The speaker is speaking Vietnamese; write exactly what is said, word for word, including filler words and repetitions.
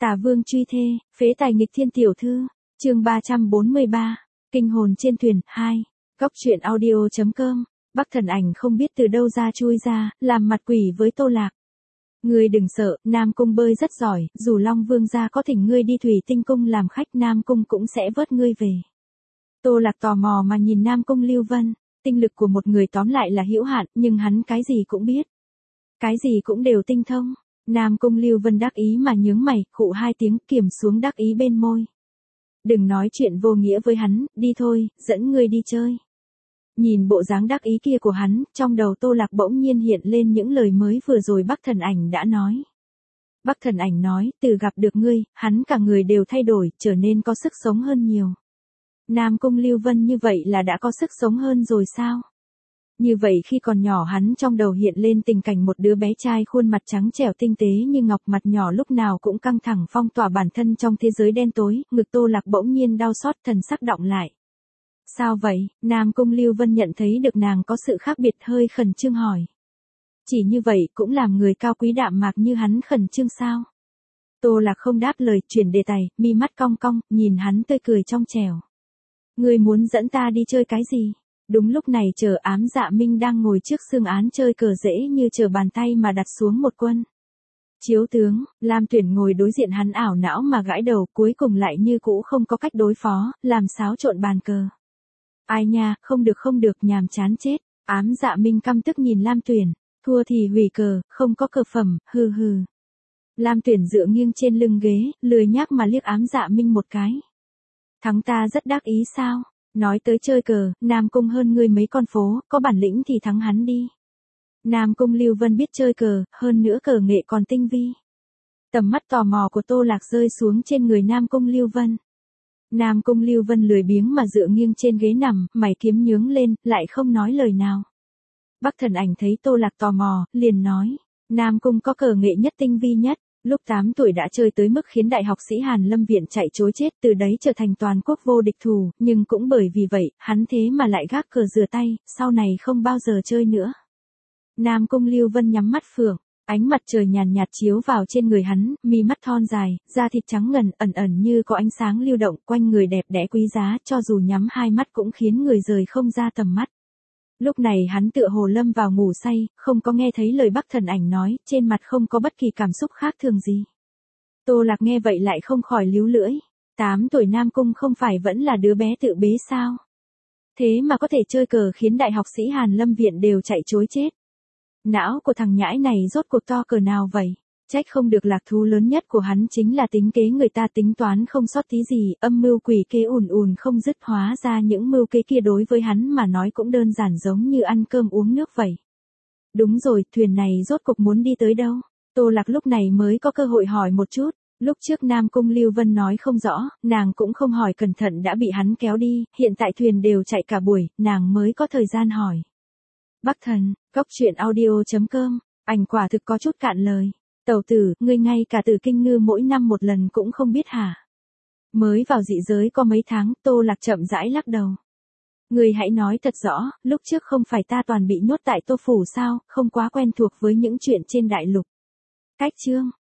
Tả Vương truy thê, phế tài nghịch thiên tiểu thư, chương ba trăm bốn mươi ba, kinh hồn trên thuyền, hai, góc truyện audio.com, Bắc Thần Ảnh không biết từ đâu ra chui ra, làm mặt quỷ với Tô Lạc. Ngươi đừng sợ, Nam Cung bơi rất giỏi, dù Long Vương gia có thỉnh ngươi đi Thủy Tinh Cung làm khách Nam Cung cũng sẽ vớt ngươi về. Tô Lạc tò mò mà nhìn Nam Cung Lưu Vân, tinh lực của một người tóm lại là hữu hạn, nhưng hắn cái gì cũng biết. Cái gì cũng đều tinh thông. Nam Cung Lưu Vân đắc ý mà nhướng mày, khụ hai tiếng kiềm xuống đắc ý bên môi. Đừng nói chuyện vô nghĩa với hắn, đi thôi, dẫn ngươi đi chơi. Nhìn bộ dáng đắc ý kia của hắn, trong đầu Tô Lạc bỗng nhiên hiện lên những lời mới vừa rồi Bắc Thần Ảnh đã nói. Bắc Thần Ảnh nói, từ gặp được ngươi, hắn cả người đều thay đổi, trở nên có sức sống hơn nhiều. Nam Cung Lưu Vân như vậy là đã có sức sống hơn rồi sao? Như vậy khi còn nhỏ hắn trong đầu hiện lên tình cảnh một đứa bé trai khuôn mặt trắng trẻo tinh tế như ngọc, mặt nhỏ lúc nào cũng căng thẳng phong tỏa bản thân trong thế giới đen tối, ngực Tô Lạc bỗng nhiên đau xót, thần sắc đọng lại. Sao vậy? Nam Cung Lưu Vân nhận thấy được nàng có sự khác biệt, hơi khẩn trương hỏi. Chỉ như vậy cũng làm người cao quý đạm mạc như hắn khẩn trương sao? Tô Lạc không đáp lời, chuyển đề tài, mi mắt cong cong, nhìn hắn tươi cười trong trẻo. Ngươi muốn dẫn ta đi chơi cái gì? Đúng lúc này chờ Ám Dạ Minh đang ngồi trước xương án chơi cờ dễ như trở bàn tay mà đặt xuống một quân. Chiếu tướng, Lam Tuyển ngồi đối diện hắn ảo não mà gãi đầu, cuối cùng lại như cũ không có cách đối phó, làm xáo trộn bàn cờ. Ai nha, không được không được, nhàm chán chết. Ám Dạ Minh căm tức nhìn Lam Tuyển, thua thì hủy cờ, không có cờ phẩm, hừ hừ. Lam Tuyển dựa nghiêng trên lưng ghế, lười nhác mà liếc Ám Dạ Minh một cái. Thắng ta rất đắc ý sao? Nói tới chơi cờ, Nam Cung hơn ngươi mấy con phố, có bản lĩnh thì thắng hắn đi. Nam Cung Lưu Vân biết chơi cờ, hơn nữa cờ nghệ còn tinh vi. Tầm mắt tò mò của Tô Lạc rơi xuống trên người Nam Cung Lưu Vân. Nam Cung Lưu Vân lười biếng mà dựa nghiêng trên ghế nằm, mày kiếm nhướng lên, lại không nói lời nào. Bắc Thần Ảnh thấy Tô Lạc tò mò, liền nói, Nam Cung có cờ nghệ nhất tinh vi nhất. Lúc tám tuổi đã chơi tới mức khiến đại học sĩ Hàn Lâm Viện chạy trối chết, từ đấy trở thành toàn quốc vô địch thủ, nhưng cũng bởi vì vậy, hắn thế mà lại gác cờ rửa tay, sau này không bao giờ chơi nữa. Nam Cung Lưu Vân nhắm mắt phượng, ánh mặt trời nhàn nhạt chiếu vào trên người hắn, mi mắt thon dài, da thịt trắng ngần, ẩn ẩn như có ánh sáng lưu động, quanh người đẹp đẽ quý giá, cho dù nhắm hai mắt cũng khiến người rời không ra tầm mắt. Lúc này hắn tựa hồ lâm vào ngủ say, không có nghe thấy lời Bắc Thần Ảnh nói, trên mặt không có bất kỳ cảm xúc khác thường gì. Tô Lạc nghe vậy lại không khỏi líu lưỡi. Tám tuổi Nam Cung không phải vẫn là đứa bé tự bế sao? Thế mà có thể chơi cờ khiến đại học sĩ Hàn Lâm Viện đều chạy trối chết. Não của thằng nhãi này rốt cuộc to cờ nào vậy? Trách không được lạc thú lớn nhất của hắn chính là tính kế người ta, tính toán không sót tí gì, âm mưu quỷ kế ùn ùn không dứt, hóa ra những mưu kế kia đối với hắn mà nói cũng đơn giản giống như ăn cơm uống nước vậy. Đúng rồi, thuyền này rốt cuộc muốn đi tới đâu? Tô Lạc lúc này mới có cơ hội hỏi một chút, lúc trước Nam Cung Lưu Vân nói không rõ, nàng cũng không hỏi cẩn thận đã bị hắn kéo đi, hiện tại thuyền đều chạy cả buổi, nàng mới có thời gian hỏi. Bắc Thần, góc truyện audio.com, ảnh quả thực có chút cạn lời. Tẩu tử, ngươi ngay cả Tử Kinh Ngư mỗi năm một lần cũng không biết hả? Mới vào dị giới có mấy tháng, Tô Lạc chậm rãi lắc đầu. Ngươi hãy nói thật rõ, lúc trước không phải ta toàn bị nhốt tại Tô Phủ sao, không quá quen thuộc với những chuyện trên đại lục. Cách chương,